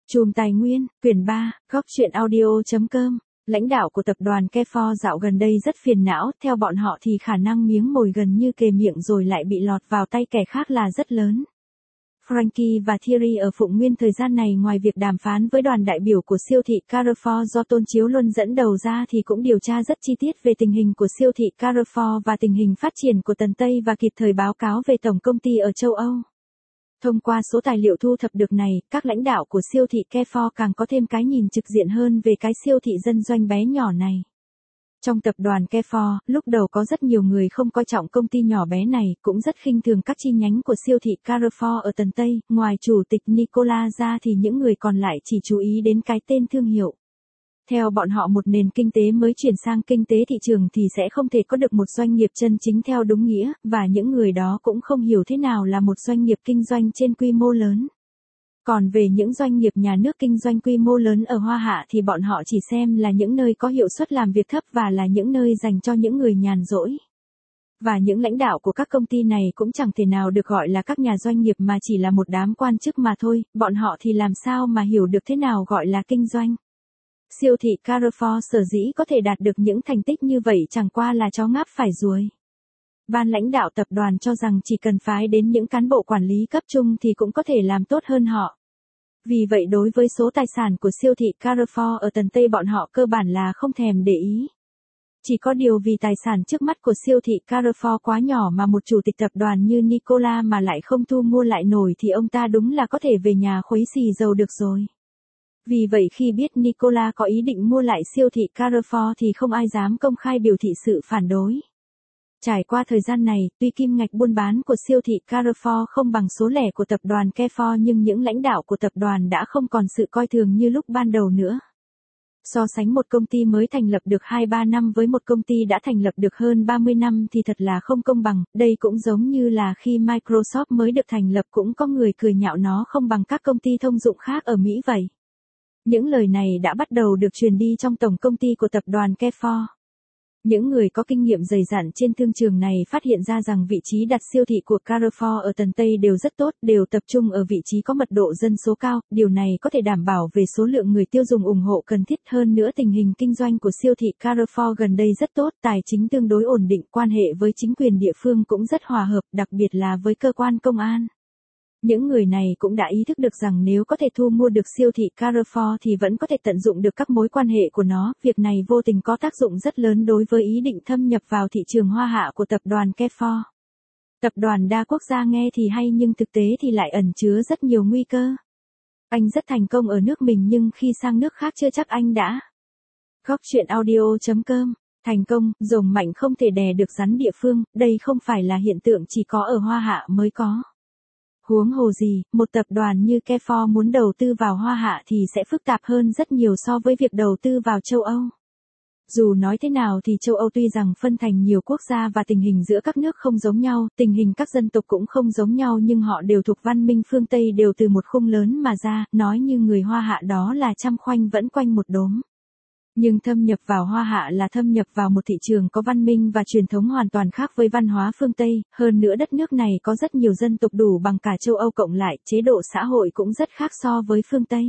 Chùm tài nguyên, quyển 3, góc truyện audio.com. Lãnh đạo của tập đoàn Carrefour dạo gần đây rất phiền não, theo bọn họ thì khả năng miếng mồi gần như kề miệng rồi lại bị lọt vào tay kẻ khác là rất lớn. Frankie và Thierry ở Phụng Nguyên thời gian này ngoài việc đàm phán với đoàn đại biểu của siêu thị Carrefour do Tôn Chiếu Luân dẫn đầu ra thì cũng điều tra rất chi tiết về tình hình của siêu thị Carrefour và tình hình phát triển của Tần Tây và kịp thời báo cáo về tổng công ty ở châu Âu. Thông qua số tài liệu thu thập được này, các lãnh đạo của siêu thị Carrefour càng có thêm cái nhìn trực diện hơn về cái siêu thị dân doanh bé nhỏ này. Trong tập đoàn Carrefour, lúc đầu có rất nhiều người không coi trọng công ty nhỏ bé này, cũng rất khinh thường các chi nhánh của siêu thị Carrefour ở Tần Tây, ngoài chủ tịch Nicolas ra thì những người còn lại chỉ chú ý đến cái tên thương hiệu. Theo bọn họ một nền kinh tế mới chuyển sang kinh tế thị trường thì sẽ không thể có được một doanh nghiệp chân chính theo đúng nghĩa, và những người đó cũng không hiểu thế nào là một doanh nghiệp kinh doanh trên quy mô lớn. Còn về những doanh nghiệp nhà nước kinh doanh quy mô lớn ở Hoa Hạ thì bọn họ chỉ xem là những nơi có hiệu suất làm việc thấp và là những nơi dành cho những người nhàn rỗi. Và những lãnh đạo của các công ty này cũng chẳng thể nào được gọi là các nhà doanh nghiệp mà chỉ là một đám quan chức mà thôi, bọn họ thì làm sao mà hiểu được thế nào gọi là kinh doanh. Siêu thị Carrefour sở dĩ có thể đạt được những thành tích như vậy chẳng qua là chó ngáp phải ruồi. Ban lãnh đạo tập đoàn cho rằng chỉ cần phái đến những cán bộ quản lý cấp trung thì cũng có thể làm tốt hơn họ. Vì vậy đối với số tài sản của siêu thị Carrefour ở Tần Tây bọn họ cơ bản là không thèm để ý. Chỉ có điều vì tài sản trước mắt của siêu thị Carrefour quá nhỏ mà một chủ tịch tập đoàn như Nicolas mà lại không thu mua lại nổi thì ông ta đúng là có thể về nhà khuấy xì dầu được rồi. Vì vậy khi biết Nicolas có ý định mua lại siêu thị Carrefour thì không ai dám công khai biểu thị sự phản đối. Trải qua thời gian này, tuy kim ngạch buôn bán của siêu thị Carrefour không bằng số lẻ của tập đoàn Carrefour nhưng những lãnh đạo của tập đoàn đã không còn sự coi thường như lúc ban đầu nữa. So sánh một công ty mới thành lập được 2-3 năm với một công ty đã thành lập được hơn 30 năm thì thật là không công bằng, đây cũng giống như là khi Microsoft mới được thành lập cũng có người cười nhạo nó không bằng các công ty thông dụng khác ở Mỹ vậy. Những lời này đã bắt đầu được truyền đi trong tổng công ty của tập đoàn Carrefour. Những người có kinh nghiệm dày dặn trên thương trường này phát hiện ra rằng vị trí đặt siêu thị của Carrefour ở Tần Tây đều rất tốt, đều tập trung ở vị trí có mật độ dân số cao, điều này có thể đảm bảo về số lượng người tiêu dùng ủng hộ cần thiết hơn nữa tình hình kinh doanh của siêu thị Carrefour gần đây rất tốt, tài chính tương đối ổn định, quan hệ với chính quyền địa phương cũng rất hòa hợp, đặc biệt là với cơ quan công an. Những người này cũng đã ý thức được rằng nếu có thể thu mua được siêu thị Carrefour thì vẫn có thể tận dụng được các mối quan hệ của nó, việc này vô tình có tác dụng rất lớn đối với ý định thâm nhập vào thị trường Hoa Hạ của tập đoàn Carrefour. Tập đoàn đa quốc gia nghe thì hay nhưng thực tế thì lại ẩn chứa rất nhiều nguy cơ. Anh rất thành công ở nước mình nhưng khi sang nước khác chưa chắc anh đã. Góc truyện audio.com. Thành công, rồng mạnh không thể đè được rắn địa phương, đây không phải là hiện tượng chỉ có ở Hoa Hạ mới có. Huống hồ gì, một tập đoàn như Carrefour muốn đầu tư vào Hoa Hạ thì sẽ phức tạp hơn rất nhiều so với việc đầu tư vào châu Âu. Dù nói thế nào thì châu Âu tuy rằng phân thành nhiều quốc gia và tình hình giữa các nước không giống nhau, tình hình các dân tộc cũng không giống nhau nhưng họ đều thuộc văn minh phương Tây đều từ một khung lớn mà ra, nói như người Hoa Hạ đó là trăm khoanh vẫn quanh một đốm. Nhưng thâm nhập vào Hoa Hạ là thâm nhập vào một thị trường có văn minh và truyền thống hoàn toàn khác với văn hóa phương Tây, hơn nữa đất nước này có rất nhiều dân tộc đủ bằng cả châu Âu cộng lại, chế độ xã hội cũng rất khác so với phương Tây.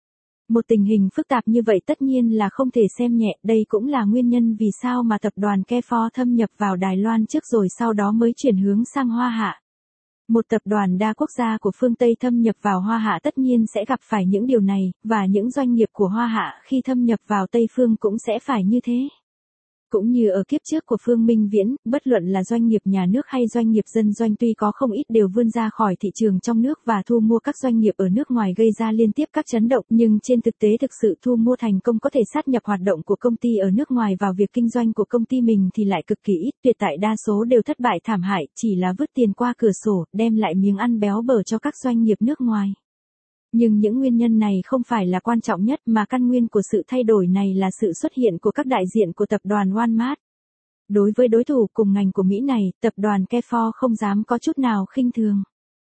Một tình hình phức tạp như vậy tất nhiên là không thể xem nhẹ, đây cũng là nguyên nhân vì sao mà tập đoàn Carrefour thâm nhập vào Đài Loan trước rồi sau đó mới chuyển hướng sang Hoa Hạ. Một tập đoàn đa quốc gia của phương Tây thâm nhập vào Hoa Hạ tất nhiên sẽ gặp phải những điều này, và những doanh nghiệp của Hoa Hạ khi thâm nhập vào Tây phương cũng sẽ phải như thế. Cũng như ở kiếp trước của Phương Minh Viễn, bất luận là doanh nghiệp nhà nước hay doanh nghiệp dân doanh tuy có không ít đều vươn ra khỏi thị trường trong nước và thu mua các doanh nghiệp ở nước ngoài gây ra liên tiếp các chấn động, nhưng trên thực tế thực sự thu mua thành công có thể sát nhập hoạt động của công ty ở nước ngoài vào việc kinh doanh của công ty mình thì lại cực kỳ ít, tuyệt đại đa số đều thất bại thảm hại, chỉ là vứt tiền qua cửa sổ, đem lại miếng ăn béo bở cho các doanh nghiệp nước ngoài. Nhưng những nguyên nhân này không phải là quan trọng nhất mà căn nguyên của sự thay đổi này là sự xuất hiện của các đại diện của tập đoàn Walmart. Đối với đối thủ cùng ngành của Mỹ này, tập đoàn Carrefour không dám có chút nào khinh thường.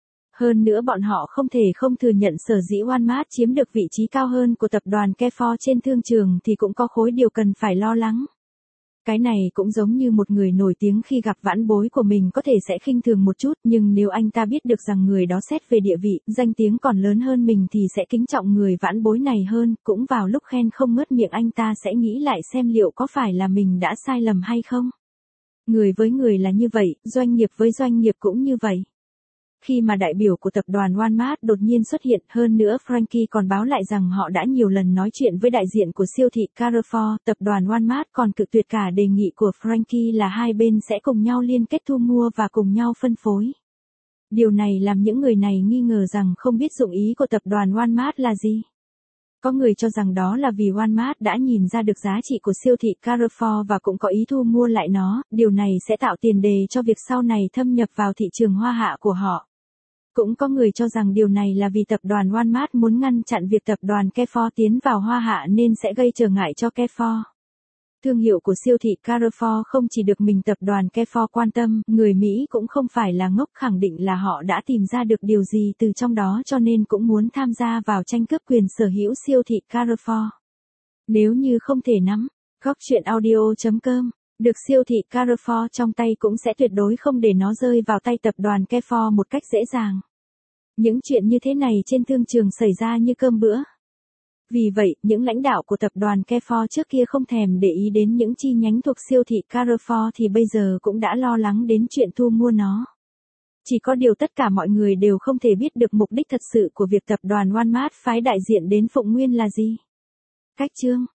Hơn nữa bọn họ không thể không thừa nhận sở dĩ Walmart chiếm được vị trí cao hơn của tập đoàn Carrefour trên thương trường thì cũng có khối điều cần phải lo lắng. Cái này cũng giống như một người nổi tiếng khi gặp vãn bối của mình có thể sẽ khinh thường một chút, nhưng nếu anh ta biết được rằng người đó xét về địa vị, danh tiếng còn lớn hơn mình thì sẽ kính trọng người vãn bối này hơn, cũng vào lúc khen không ngớt miệng anh ta sẽ nghĩ lại xem liệu có phải là mình đã sai lầm hay không. Người với người là như vậy, doanh nghiệp với doanh nghiệp cũng như vậy. Khi mà đại biểu của tập đoàn Walmart đột nhiên xuất hiện, hơn nữa Frankie còn báo lại rằng họ đã nhiều lần nói chuyện với đại diện của siêu thị Carrefour, tập đoàn Walmart còn cự tuyệt cả đề nghị của Frankie là hai bên sẽ cùng nhau liên kết thu mua và cùng nhau phân phối. Điều này làm những người này nghi ngờ rằng không biết dụng ý của tập đoàn Walmart là gì. Có người cho rằng đó là vì Walmart đã nhìn ra được giá trị của siêu thị Carrefour và cũng có ý thu mua lại nó, điều này sẽ tạo tiền đề cho việc sau này thâm nhập vào thị trường Hoa Hạ của họ. Cũng có người cho rằng điều này là vì tập đoàn Walmart muốn ngăn chặn việc tập đoàn Carrefour tiến vào Hoa Hạ nên sẽ gây trở ngại cho Carrefour. Thương hiệu của siêu thị Carrefour không chỉ được mình tập đoàn Carrefour quan tâm, người Mỹ cũng không phải là ngốc, khẳng định là họ đã tìm ra được điều gì từ trong đó cho nên cũng muốn tham gia vào tranh cướp quyền sở hữu siêu thị Carrefour. Nếu như không thể nắm, gocchuyenaudio.com, được siêu thị Carrefour trong tay cũng sẽ tuyệt đối không để nó rơi vào tay tập đoàn Carrefour một cách dễ dàng. Những chuyện như thế này trên thương trường xảy ra như cơm bữa. Vì vậy, những lãnh đạo của tập đoàn Carrefour trước kia không thèm để ý đến những chi nhánh thuộc siêu thị Carrefour thì bây giờ cũng đã lo lắng đến chuyện thu mua nó. Chỉ có điều tất cả mọi người đều không thể biết được mục đích thật sự của việc tập đoàn Walmart phái đại diện đến Phụng Nguyên là gì. Cách chương